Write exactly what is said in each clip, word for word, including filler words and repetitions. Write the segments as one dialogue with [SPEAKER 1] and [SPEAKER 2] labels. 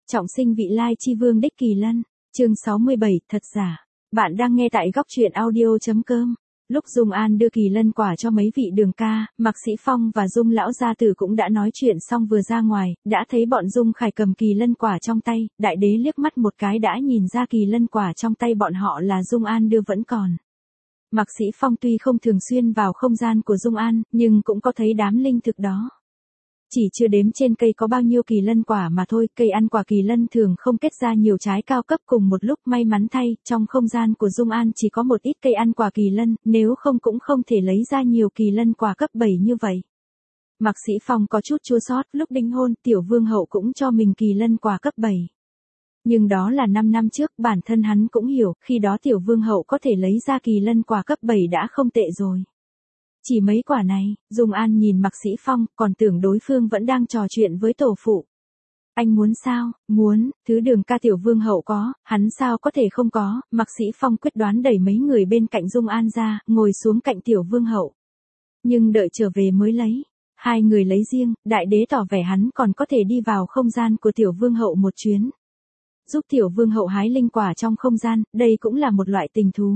[SPEAKER 1] Trọng sinh vị lai chi vương đích Kỳ Lân, chương sáu mươi bảy, thật giả. Bạn đang nghe tại góc truyện audio.com. Lúc Dung An đưa Kỳ Lân quả cho mấy vị đường ca, Mạc Sĩ Phong và Dung lão gia tử cũng đã nói chuyện xong vừa ra ngoài, đã thấy bọn Dung Khải cầm Kỳ Lân quả trong tay, đại đế liếc mắt một cái đã nhìn ra Kỳ Lân quả trong tay bọn họ là Dung An đưa vẫn còn. Mạc Sĩ Phong tuy không thường xuyên vào không gian của Dung An, nhưng cũng có thấy đám linh thực đó. Chỉ chưa đếm trên cây có bao nhiêu Kỳ Lân quả mà thôi, cây ăn quả Kỳ Lân thường không kết ra nhiều trái cao cấp cùng một lúc, may mắn thay, trong không gian của Dung An chỉ có một ít cây ăn quả Kỳ Lân, nếu không cũng không thể lấy ra nhiều Kỳ Lân quả cấp bảy như vậy. Mạc Sĩ Phong có chút chua xót, lúc đính hôn, tiểu vương hậu cũng cho mình Kỳ Lân quả cấp bảy. Nhưng đó là năm năm trước, bản thân hắn cũng hiểu, khi đó tiểu vương hậu có thể lấy ra Kỳ Lân quả cấp bảy đã không tệ rồi. Chỉ mấy quả này, Dung An nhìn Mạc Sĩ Phong, còn tưởng đối phương vẫn đang trò chuyện với tổ phụ. Anh muốn sao? Muốn, thứ đường ca tiểu vương hậu có, hắn sao có thể không có, Mạc Sĩ Phong quyết đoán đẩy mấy người bên cạnh Dung An ra, ngồi xuống cạnh tiểu vương hậu. Nhưng đợi trở về mới lấy. Hai người lấy riêng, đại đế tỏ vẻ hắn còn có thể đi vào không gian của tiểu vương hậu một chuyến. Giúp tiểu vương hậu hái linh quả trong không gian, đây cũng là một loại tình thú.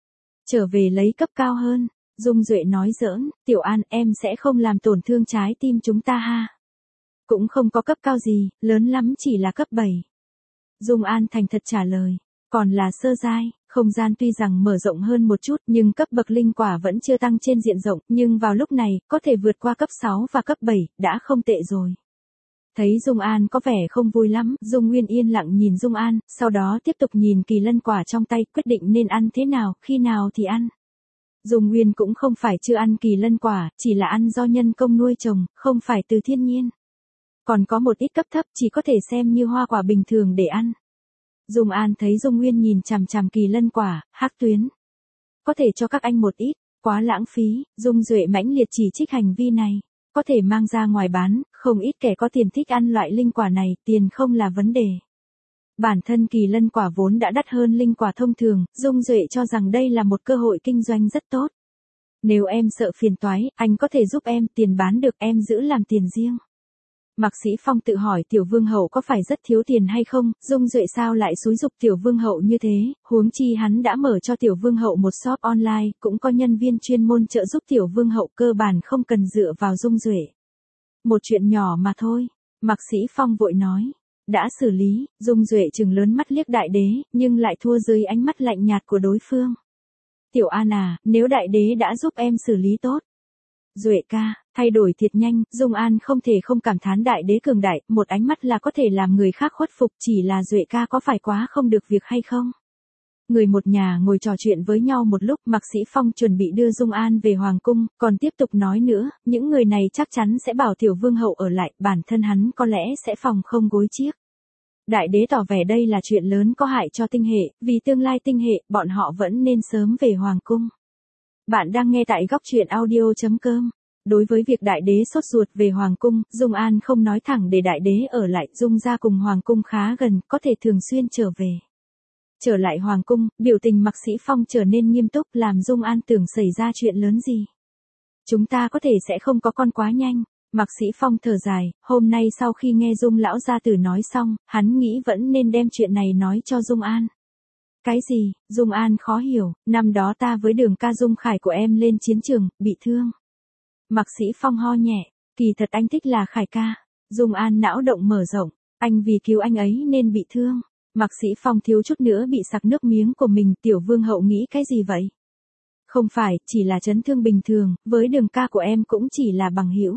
[SPEAKER 1] Trở về lấy cấp cao hơn. Dung Duệ nói giỡn, Tiểu An, em sẽ không làm tổn thương trái tim chúng ta ha. Cũng không có cấp cao gì, lớn lắm chỉ là cấp bảy. Dung An thành thật trả lời, còn là sơ giai, không gian tuy rằng mở rộng hơn một chút nhưng cấp bậc linh quả vẫn chưa tăng trên diện rộng, nhưng vào lúc này, có thể vượt qua cấp sáu và cấp bảy, đã không tệ rồi. Thấy Dung An có vẻ không vui lắm, Dung Nguyên yên lặng nhìn Dung An, sau đó tiếp tục nhìn Kỳ Lân quả trong tay, quyết định nên ăn thế nào, khi nào thì ăn. Dung Nguyên cũng không phải chưa ăn Kỳ Lân quả, chỉ là ăn do nhân công nuôi trồng, không phải từ thiên nhiên. Còn có một ít cấp thấp chỉ có thể xem như hoa quả bình thường để ăn. Dung An thấy Dung Nguyên nhìn chằm chằm Kỳ Lân quả, hắc tuyến. Có thể cho các anh một ít, quá lãng phí, Dung Duệ mãnh liệt chỉ trích hành vi này. Có thể mang ra ngoài bán, không ít kẻ có tiền thích ăn loại linh quả này, tiền không là vấn đề. Bản thân Kỳ Lân quả vốn đã đắt hơn linh quả thông thường, Dung Duệ cho rằng đây là một cơ hội kinh doanh rất tốt. Nếu em sợ phiền toái, anh có thể giúp em, tiền bán được em giữ làm tiền riêng. Mạc Sĩ Phong tự hỏi tiểu vương hậu có phải rất thiếu tiền hay không, Dung Duệ sao lại xúi giục tiểu vương hậu như thế, huống chi hắn đã mở cho tiểu vương hậu một shop online, cũng có nhân viên chuyên môn trợ giúp tiểu vương hậu, cơ bản không cần dựa vào Dung Duệ. Một chuyện nhỏ mà thôi, Mạc Sĩ Phong vội nói. Đã xử lý, Dung Duệ trừng lớn mắt liếc đại đế, nhưng lại thua dưới ánh mắt lạnh nhạt của đối phương. Tiểu An à, nếu đại đế đã giúp em xử lý tốt. Duệ ca, thay đổi thiệt nhanh, Dung An không thể không cảm thán đại đế cường đại, một ánh mắt là có thể làm người khác khuất phục, chỉ là Duệ ca có phải quá không được việc hay không? Người một nhà ngồi trò chuyện với nhau một lúc, Mạc Sĩ Phong chuẩn bị đưa Dung An về Hoàng Cung, còn tiếp tục nói nữa, những người này chắc chắn sẽ bảo tiểu vương hậu ở lại, bản thân hắn có lẽ sẽ phòng không gối chiếc. Đại đế tỏ vẻ đây là chuyện lớn có hại cho tinh hệ, vì tương lai tinh hệ, bọn họ vẫn nên sớm về Hoàng Cung. Bạn đang nghe tại góc truyện audio.com. Đối với việc đại đế sốt ruột về Hoàng Cung, Dung An không nói thẳng để đại đế ở lại, Dung ra cùng Hoàng Cung khá gần, có thể thường xuyên trở về. Trở lại Hoàng Cung, biểu tình Mạc Sĩ Phong trở nên nghiêm túc, làm Dung An tưởng xảy ra chuyện lớn gì. Chúng ta có thể sẽ không có con quá nhanh. Mạc Sĩ Phong thở dài, hôm nay sau khi nghe Dung lão gia tử nói xong, hắn nghĩ vẫn nên đem chuyện này nói cho Dung An. Cái gì? Dung An khó hiểu, năm đó ta với đường ca Dung Khải của em lên chiến trường, bị thương. Mạc Sĩ Phong ho nhẹ, kỳ thật anh thích là Khải ca. Dung An não động mở rộng, anh vì cứu anh ấy nên bị thương. Mạc Sĩ Phong thiếu chút nữa bị sặc nước miếng của mình, tiểu vương hậu nghĩ cái gì vậy? Không phải, chỉ là chấn thương bình thường, với đường ca của em cũng chỉ là bằng hữu.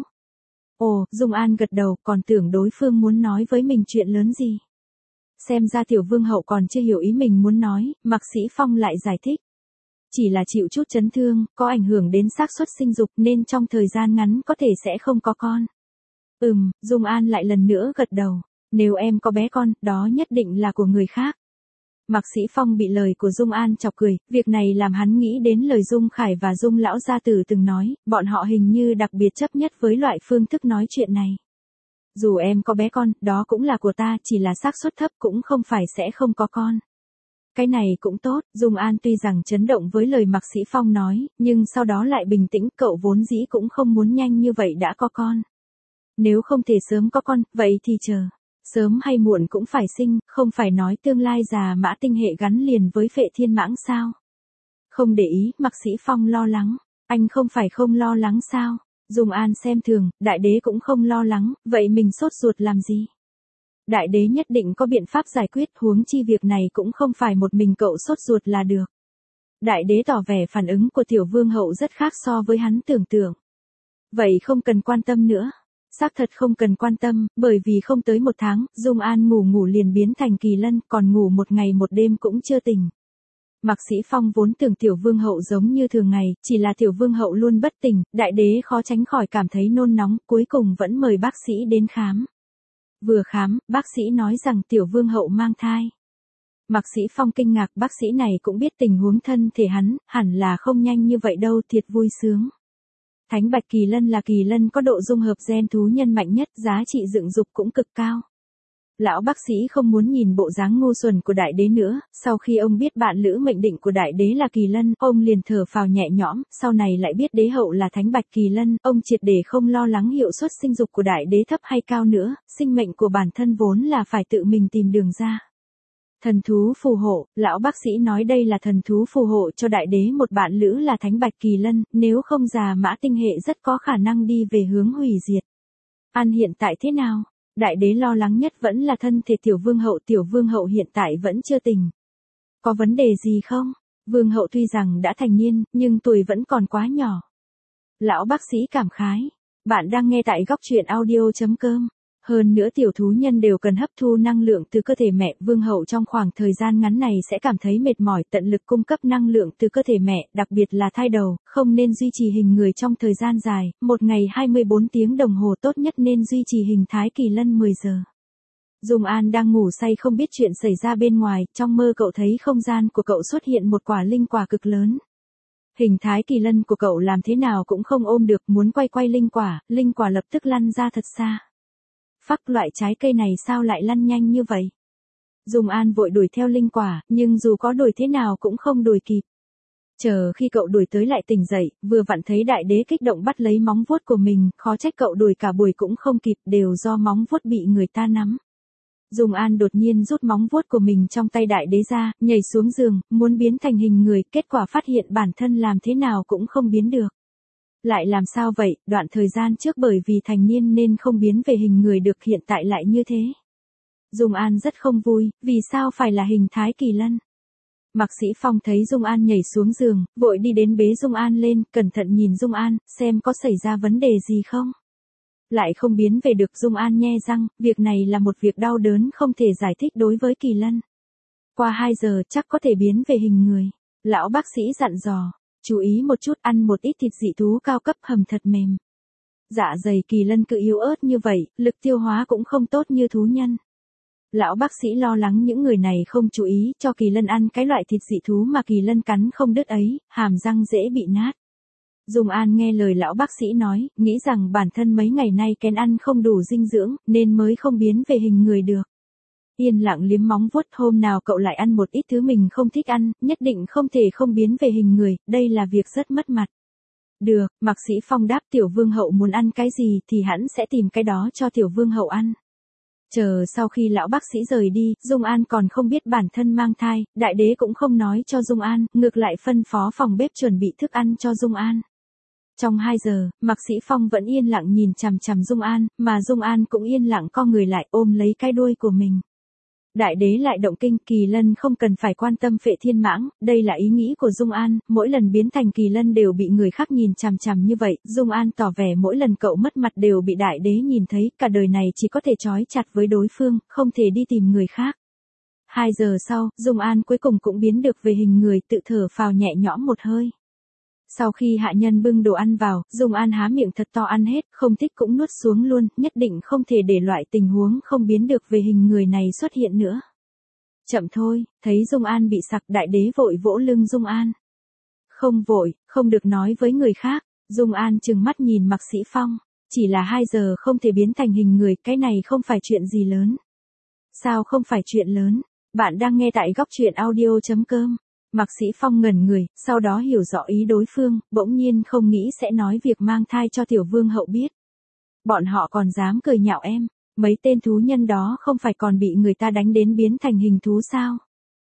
[SPEAKER 1] Ồ, Dung An gật đầu, còn tưởng đối phương muốn nói với mình chuyện lớn gì. Xem ra tiểu vương hậu còn chưa hiểu ý mình muốn nói, Mạc Sĩ Phong lại giải thích. Chỉ là chịu chút chấn thương, có ảnh hưởng đến xác suất sinh dục nên trong thời gian ngắn có thể sẽ không có con. Ừm, Dung An lại lần nữa gật đầu. Nếu em có bé con, đó nhất định là của người khác. Mạc Sĩ Phong bị lời của Dung An chọc cười, việc này làm hắn nghĩ đến lời Dung Khải và Dung lão gia tử từng nói, bọn họ hình như đặc biệt chấp nhất với loại phương thức nói chuyện này. Dù em có bé con, đó cũng là của ta, chỉ là xác suất thấp cũng không phải sẽ không có con. Cái này cũng tốt, Dung An tuy rằng chấn động với lời Mạc Sĩ Phong nói, nhưng sau đó lại bình tĩnh, cậu vốn dĩ cũng không muốn nhanh như vậy đã có con. Nếu không thể sớm có con, vậy thì chờ. Sớm hay muộn cũng phải sinh, không phải nói tương lai già Mã Tinh Hệ gắn liền với Phệ Thiên Mãng sao? Không để ý, Mạc Sĩ Phong lo lắng. Anh không phải không lo lắng sao? Dung An xem thường, đại đế cũng không lo lắng, vậy mình sốt ruột làm gì? Đại đế nhất định có biện pháp giải quyết, huống chi việc này cũng không phải một mình cậu sốt ruột là được. Đại đế tỏ vẻ phản ứng của tiểu vương hậu rất khác so với hắn tưởng tượng. Vậy không cần quan tâm nữa. Xác thật không cần quan tâm, bởi vì không tới một tháng, Dung An ngủ ngủ liền biến thành kỳ lân, còn ngủ một ngày một đêm cũng chưa tỉnh. Mạc Sĩ Phong vốn tưởng tiểu vương hậu giống như thường ngày, chỉ là tiểu vương hậu luôn bất tỉnh, đại đế khó tránh khỏi cảm thấy nôn nóng, cuối cùng vẫn mời bác sĩ đến khám. Vừa khám, bác sĩ nói rằng tiểu vương hậu mang thai. Mạc Sĩ Phong kinh ngạc, bác sĩ này cũng biết tình huống thân thể hắn, hẳn là không nhanh như vậy đâu, thiệt vui sướng. Thánh Bạch Kỳ Lân là kỳ lân có độ dung hợp gen thú nhân mạnh nhất, giá trị dựng dục cũng cực cao. Lão bác sĩ không muốn nhìn bộ dáng ngu xuẩn của đại đế nữa, sau khi ông biết bạn lữ mệnh định của đại đế là kỳ lân, ông liền thở phào nhẹ nhõm, sau này lại biết đế hậu là Thánh Bạch Kỳ Lân, ông triệt để không lo lắng hiệu suất sinh dục của đại đế thấp hay cao nữa, sinh mệnh của bản thân vốn là phải tự mình tìm đường ra. Thần thú phù hộ, lão bác sĩ nói đây là thần thú phù hộ cho đại đế một bạn lữ là Thánh Bạch Kỳ Lân, nếu không già Mã Tinh Hệ rất có khả năng đi về hướng hủy diệt. An hiện tại thế nào? Đại đế lo lắng nhất vẫn là thân thể tiểu vương hậu, tiểu vương hậu hiện tại vẫn chưa tỉnh. Có vấn đề gì không? Vương hậu tuy rằng đã thành niên, nhưng tuổi vẫn còn quá nhỏ. Lão bác sĩ cảm khái. Bạn đang nghe tại góc truyện audio chấm com. Hơn nữa tiểu thú nhân đều cần hấp thu năng lượng từ cơ thể mẹ, vương hậu trong khoảng thời gian ngắn này sẽ cảm thấy mệt mỏi, tận lực cung cấp năng lượng từ cơ thể mẹ, đặc biệt là thai đầu, không nên duy trì hình người trong thời gian dài, một ngày hai mươi bốn tiếng đồng hồ, tốt nhất nên duy trì hình thái kỳ lân mười giờ. Dung An đang ngủ say không biết chuyện xảy ra bên ngoài, trong mơ cậu thấy không gian của cậu xuất hiện một quả linh quả cực lớn. Hình thái kỳ lân của cậu làm thế nào cũng không ôm được, muốn quay quay linh quả, linh quả lập tức lăn ra thật xa. Phắc, loại trái cây này sao lại lăn nhanh như vậy? Dung An vội đuổi theo linh quả, nhưng dù có đuổi thế nào cũng không đuổi kịp. Chờ khi cậu đuổi tới lại tỉnh dậy, vừa vặn thấy đại đế kích động bắt lấy móng vuốt của mình, khó trách cậu đuổi cả buổi cũng không kịp, đều do móng vuốt bị người ta nắm. Dung An đột nhiên rút móng vuốt của mình trong tay đại đế ra, nhảy xuống giường, muốn biến thành hình người, kết quả phát hiện bản thân làm thế nào cũng không biến được. Lại làm sao vậy, đoạn thời gian trước bởi vì thành niên nên không biến về hình người được, hiện tại lại như thế. Dung An rất không vui, vì sao phải là hình thái kỳ lân? Mạc Sĩ Phong thấy Dung An nhảy xuống giường, vội đi đến bế Dung An lên, cẩn thận nhìn Dung An, xem có xảy ra vấn đề gì không. Lại không biến về được, Dung An nhe răng, việc này là một việc đau đớn không thể giải thích đối với kỳ lân. Qua hai giờ chắc có thể biến về hình người. Lão bác sĩ dặn dò. Chú ý một chút, ăn một ít thịt dị thú cao cấp hầm thật mềm. Dạ dày kỳ lân cự yếu ớt như vậy, lực tiêu hóa cũng không tốt như thú nhân. Lão bác sĩ lo lắng những người này không chú ý cho kỳ lân ăn cái loại thịt dị thú mà kỳ lân cắn không đứt ấy, hàm răng dễ bị nát. Dung An nghe lời lão bác sĩ nói, nghĩ rằng bản thân mấy ngày nay kén ăn không đủ dinh dưỡng, nên mới không biến về hình người được. Yên lặng liếm móng vuốt, hôm nào cậu lại ăn một ít thứ mình không thích ăn, nhất định không thể không biến về hình người, đây là việc rất mất mặt. Được, Mạc Sĩ Phong đáp, tiểu vương hậu muốn ăn cái gì thì hắn sẽ tìm cái đó cho tiểu vương hậu ăn. Chờ sau khi lão bác sĩ rời đi, Dung An còn không biết bản thân mang thai, đại đế cũng không nói cho Dung An, ngược lại phân phó phòng bếp chuẩn bị thức ăn cho Dung An. Trong hai giờ, Mạc Sĩ Phong vẫn yên lặng nhìn chằm chằm Dung An, mà Dung An cũng yên lặng co người lại ôm lấy cái đuôi của mình. Đại đế lại động kinh, kỳ lân không cần phải quan tâm Phệ Thiên Mãng, đây là ý nghĩ của Dung An, mỗi lần biến thành kỳ lân đều bị người khác nhìn chằm chằm như vậy, Dung An tỏ vẻ mỗi lần cậu mất mặt đều bị đại đế nhìn thấy, cả đời này chỉ có thể trói chặt với đối phương, không thể đi tìm người khác. Hai giờ sau, Dung An cuối cùng cũng biến được về hình người, tự thở phào nhẹ nhõm một hơi. Sau khi hạ nhân bưng đồ ăn vào, Dung An há miệng thật to ăn hết, không thích cũng nuốt xuống luôn, nhất định không thể để loại tình huống không biến được về hình người này xuất hiện nữa. Chậm thôi, thấy Dung An bị sặc, đại đế vội vỗ lưng Dung An. Không vội, không được nói với người khác. Dung An trừng mắt nhìn Mạc Sĩ Phong, chỉ là hai giờ không thể biến thành hình người, cái này không phải chuyện gì lớn. Sao không phải chuyện lớn? Bạn đang nghe tại góc truyện audio chấm com. Mạc Sĩ Phong ngẩn người, sau đó hiểu rõ ý đối phương, bỗng nhiên không nghĩ sẽ nói việc mang thai cho tiểu vương hậu biết. Bọn họ còn dám cười nhạo em. Mấy tên thú nhân đó không phải còn bị người ta đánh đến biến thành hình thú sao?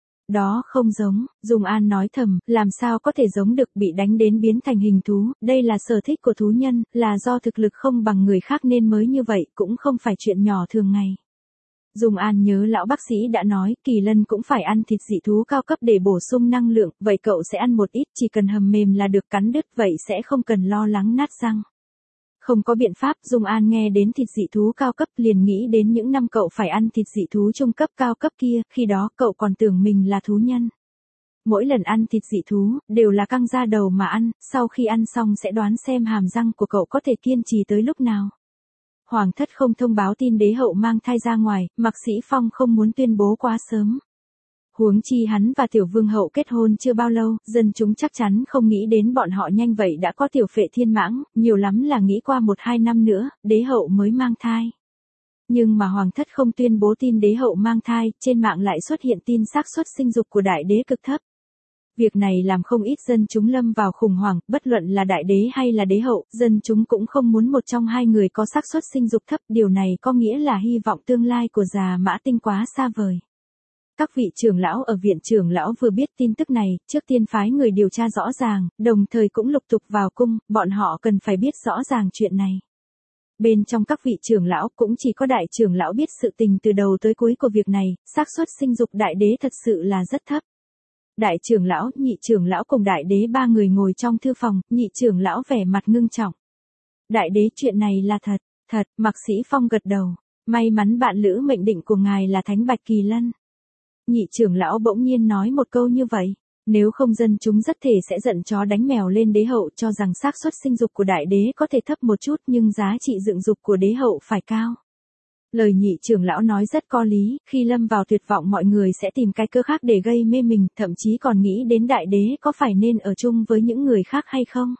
[SPEAKER 1] Đó không giống, Dung An nói thầm, làm sao có thể giống được, bị đánh đến biến thành hình thú, đây là sở thích của thú nhân, là do thực lực không bằng người khác nên mới như vậy, cũng không phải chuyện nhỏ thường ngày. Dung An nhớ lão bác sĩ đã nói, Kỳ Lân cũng phải ăn thịt dị thú cao cấp để bổ sung năng lượng, vậy cậu sẽ ăn một ít, chỉ cần hầm mềm là được, cắn đứt vậy sẽ không cần lo lắng nát răng. Không có biện pháp, Dung An nghe đến thịt dị thú cao cấp liền nghĩ đến những năm cậu phải ăn thịt dị thú trung cấp cao cấp kia, khi đó cậu còn tưởng mình là thú nhân. Mỗi lần ăn thịt dị thú, đều là căng da đầu mà ăn, sau khi ăn xong sẽ đoán xem hàm răng của cậu có thể kiên trì tới lúc nào. Hoàng thất không thông báo tin đế hậu mang thai ra ngoài, Mạc Sĩ Phong không muốn tuyên bố quá sớm. Huống chi hắn và tiểu vương hậu kết hôn chưa bao lâu, dân chúng chắc chắn không nghĩ đến bọn họ nhanh vậy đã có tiểu phệ thiên mãng, nhiều lắm là nghĩ qua một hai năm nữa, đế hậu mới mang thai. Nhưng mà hoàng thất không tuyên bố tin đế hậu mang thai, trên mạng lại xuất hiện tin xác suất sinh dục của đại đế cực thấp. Việc này làm không ít dân chúng lâm vào khủng hoảng, bất luận là đại đế hay là đế hậu, dân chúng cũng không muốn một trong hai người có xác suất sinh dục thấp, điều này có nghĩa là hy vọng tương lai của già Mã Tinh quá xa vời. Các vị trưởng lão ở viện trưởng lão vừa biết tin tức này, trước tiên phái người điều tra rõ ràng, đồng thời cũng lục tục vào cung, bọn họ cần phải biết rõ ràng chuyện này. Bên trong các vị trưởng lão cũng chỉ có đại trưởng lão biết sự tình từ đầu tới cuối của việc này, xác suất sinh dục đại đế thật sự là rất thấp. Đại trưởng lão, nhị trưởng lão cùng đại đế ba người ngồi trong thư phòng, nhị trưởng lão vẻ mặt ngưng trọng. Đại đế, chuyện này là thật, thật, Mạc Sĩ Phong gật đầu, may mắn bạn lữ mệnh định của ngài là Thánh Bạch Kỳ Lân. Nhị trưởng lão bỗng nhiên nói một câu như vậy, nếu không dân chúng rất thể sẽ giận chó đánh mèo lên đế hậu, cho rằng xác suất sinh dục của đại đế có thể thấp một chút nhưng giá trị dựng dục của đế hậu phải cao. Lời nhị trưởng lão nói rất có lý, khi lâm vào tuyệt vọng mọi người sẽ tìm cái cớ khác để gây mê mình, thậm chí còn nghĩ đến đại đế có phải nên ở chung với những người khác hay không.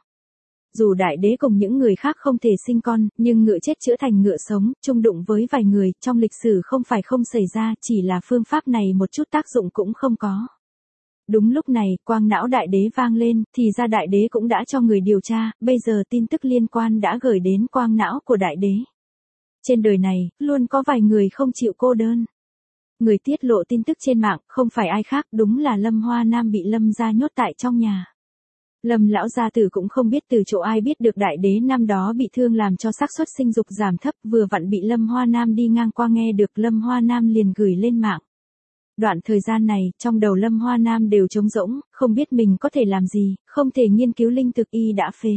[SPEAKER 1] Dù đại đế cùng những người khác không thể sinh con, nhưng ngựa chết chữa thành ngựa sống, chung đụng với vài người, trong lịch sử không phải không xảy ra, chỉ là phương pháp này một chút tác dụng cũng không có. Đúng lúc này, quang não đại đế vang lên, thì ra đại đế cũng đã cho người điều tra, bây giờ tin tức liên quan đã gửi đến quang não của đại đế. Trên đời này, luôn có vài người không chịu cô đơn. Người tiết lộ tin tức trên mạng, không phải ai khác, đúng là Lâm Hoa Nam bị Lâm gia nhốt tại trong nhà. Lâm lão gia tử cũng không biết từ chỗ ai biết được đại đế năm đó bị thương làm cho xác suất sinh dục giảm thấp, vừa vặn bị Lâm Hoa Nam đi ngang qua nghe được, Lâm Hoa Nam liền gửi lên mạng. Đoạn thời gian này, trong đầu Lâm Hoa Nam đều trống rỗng, không biết mình có thể làm gì, không thể nghiên cứu linh thực, y đã phế.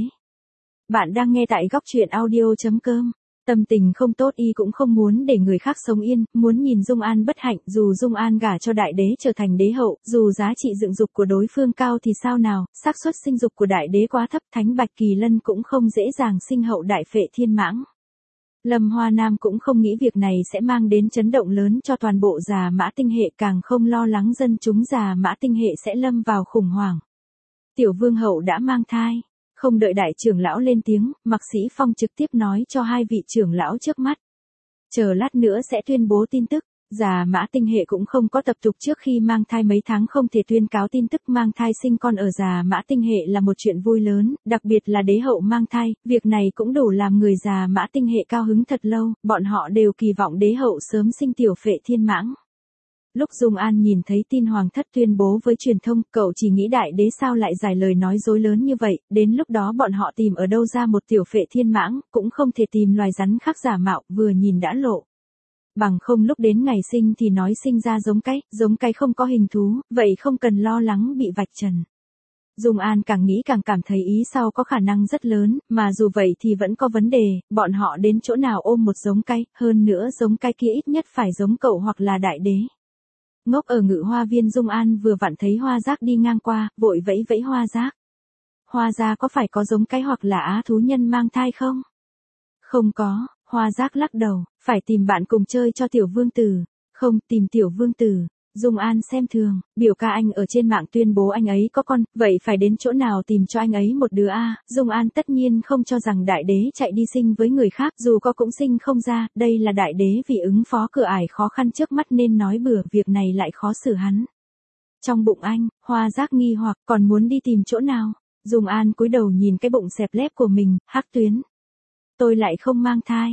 [SPEAKER 1] Bạn đang nghe tại góc truyện audio chấm com. Tâm tình không tốt, y cũng không muốn để người khác sống yên, muốn nhìn Dung An bất hạnh, dù Dung An gả cho đại đế trở thành đế hậu, dù giá trị dựng dục của đối phương cao thì sao nào, xác suất sinh dục của đại đế quá thấp, Thánh Bạch Kỳ Lân cũng không dễ dàng sinh hậu đại phệ thiên mãng. Lâm Hoa Nam cũng không nghĩ việc này sẽ mang đến chấn động lớn cho toàn bộ già Mã Tinh hệ, càng không lo lắng dân chúng già Mã Tinh hệ sẽ lâm vào khủng hoảng. Tiểu vương hậu đã mang thai. Không đợi đại trưởng lão lên tiếng, Mạc Sĩ Phong trực tiếp nói cho hai vị trưởng lão trước mắt. Chờ lát nữa sẽ tuyên bố tin tức, già Mã Tinh hệ cũng không có tập tục trước khi mang thai mấy tháng không thể tuyên cáo tin tức, mang thai sinh con ở già Mã Tinh hệ là một chuyện vui lớn, đặc biệt là đế hậu mang thai, việc này cũng đủ làm người già Mã Tinh hệ cao hứng thật lâu, bọn họ đều kỳ vọng đế hậu sớm sinh tiểu phệ thiên mãng. Lúc Dung An nhìn thấy tin hoàng thất tuyên bố với truyền thông, cậu chỉ nghĩ đại đế sao lại giải lời nói dối lớn như vậy, đến lúc đó bọn họ tìm ở đâu ra một tiểu phệ thiên mãng, cũng không thể tìm loài rắn khác giả mạo, vừa nhìn đã lộ. Bằng không lúc đến ngày sinh thì nói sinh ra giống cái, giống cái không có hình thú, vậy không cần lo lắng bị vạch trần. Dung An càng nghĩ càng cảm thấy ý sau có khả năng rất lớn, mà dù vậy thì vẫn có vấn đề, bọn họ đến chỗ nào ôm một giống cái, hơn nữa giống cái kia ít nhất phải giống cậu hoặc là đại đế. Ngốc ở Ngự Hoa Viên, Dung An vừa vặn thấy Hoa Giác đi ngang qua, vội vẫy vẫy Hoa Giác. Hoa gia có phải có giống cái hoặc là á thú nhân mang thai không? Không có, Hoa Giác lắc đầu, phải tìm bạn cùng chơi cho tiểu vương tử. Không, tìm tiểu vương tử. Dung An xem thường, biểu ca anh ở trên mạng tuyên bố anh ấy có con, vậy phải đến chỗ nào tìm cho anh ấy một đứa a? Dung An tất nhiên không cho rằng đại đế chạy đi sinh với người khác, dù có cũng sinh không ra, đây là đại đế vì ứng phó cửa ải khó khăn trước mắt nên nói bừa, việc này lại khó xử hắn. Trong bụng anh, Hoa Giác nghi hoặc còn muốn đi tìm chỗ nào? Dung An cúi đầu nhìn cái bụng xẹp lép của mình, hắc tuyến. Tôi lại không mang thai.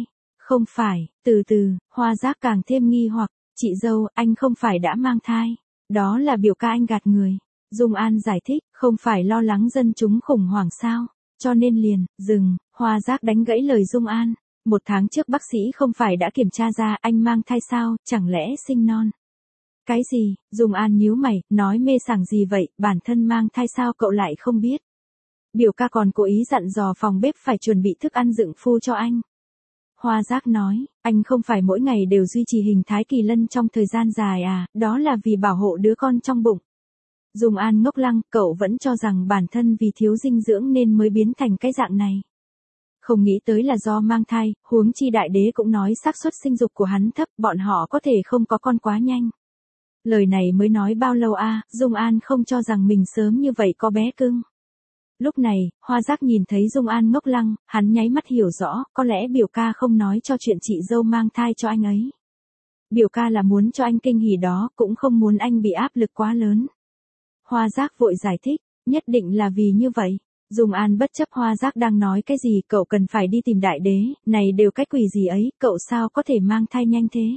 [SPEAKER 1] Không phải, từ từ, Hoa Giác càng thêm nghi hoặc, chị dâu, anh không phải đã mang thai. Đó là biểu ca anh gạt người. Dung An giải thích, không phải lo lắng dân chúng khủng hoảng sao, cho nên liền, dừng, Hoa Giác đánh gãy lời Dung An. Một tháng trước bác sĩ không phải đã kiểm tra ra anh mang thai sao, chẳng lẽ sinh non? Cái gì, Dung An nhíu mày, nói mê sảng gì vậy, bản thân mang thai sao cậu lại không biết? Biểu ca còn cố ý dặn dò phòng bếp phải chuẩn bị thức ăn dựng phu cho anh. Hoa Giác nói, anh không phải mỗi ngày đều duy trì hình thái kỳ lân trong thời gian dài à, đó là vì bảo hộ đứa con trong bụng. Dung An ngốc lăng, cậu vẫn cho rằng bản thân vì thiếu dinh dưỡng nên mới biến thành cái dạng này. Không nghĩ tới là do mang thai, huống chi đại đế cũng nói xác suất sinh dục của hắn thấp, bọn họ có thể không có con quá nhanh. Lời này mới nói bao lâu a, à, Dung An không cho rằng mình sớm như vậy có bé cưng. Lúc này, Hoa Giác nhìn thấy Dung An ngốc lăng, hắn nháy mắt hiểu rõ, có lẽ biểu ca không nói cho chuyện chị dâu mang thai cho anh ấy. Biểu ca là muốn cho anh kinh hỉ đó, cũng không muốn anh bị áp lực quá lớn. Hoa Giác vội giải thích, nhất định là vì như vậy. Dung An bất chấp Hoa Giác đang nói cái gì, cậu cần phải đi tìm đại đế, này đều cái quỷ gì ấy, cậu sao có thể mang thai nhanh thế.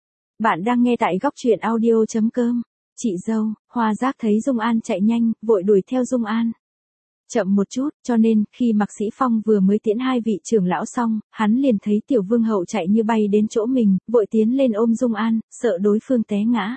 [SPEAKER 1] Bạn đang nghe tại góc truyện audio chấm com. Chị dâu, Hoa Giác thấy Dung An chạy nhanh, vội đuổi theo Dung An. Chậm một chút, cho nên, khi Mạc Sĩ Phong vừa mới tiễn hai vị trưởng lão xong, hắn liền thấy Tiểu Vương hậu chạy như bay đến chỗ mình, vội tiến lên ôm Dung An, sợ đối phương té ngã.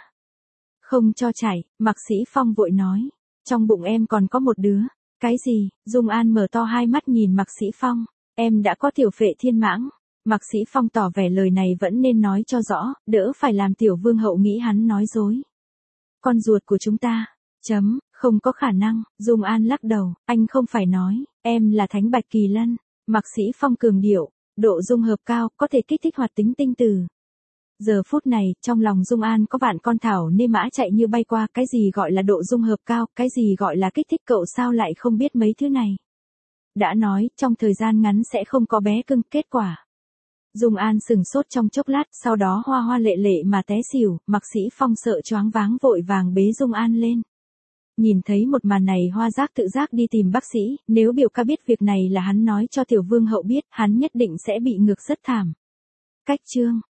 [SPEAKER 1] Không cho chảy, Mạc Sĩ Phong vội nói. Trong bụng em còn có một đứa. Cái gì? Dung An mở to hai mắt nhìn Mạc Sĩ Phong. Em đã có tiểu phệ thiên mãng. Mạc Sĩ Phong tỏ vẻ lời này vẫn nên nói cho rõ, đỡ phải làm Tiểu Vương hậu nghĩ hắn nói dối. Con ruột của chúng ta. Chấm, không có khả năng. Dung An lắc đầu, anh không phải nói, em là Thánh Bạch Kỳ Lân. Mạc Sĩ Phong cường điệu, độ dung hợp cao, có thể kích thích hoạt tính tinh từ. Giờ phút này, trong lòng Dung An có vạn con thảo nê mã chạy như bay qua, cái gì gọi là độ dung hợp cao, cái gì gọi là kích thích, cậu sao lại không biết mấy thứ này. Đã nói, trong thời gian ngắn sẽ không có bé cưng, kết quả. Dung An sừng sốt trong chốc lát, sau đó hoa hoa lệ lệ mà té xỉu, Mạc Sĩ Phong sợ choáng váng vội vàng bế Dung An lên. Nhìn thấy một màn này, Hoa Giác tự giác đi tìm bác sĩ, nếu biểu ca biết việc này là hắn nói cho Tiểu Vương hậu biết, hắn nhất định sẽ bị ngược rất thảm. Cách chương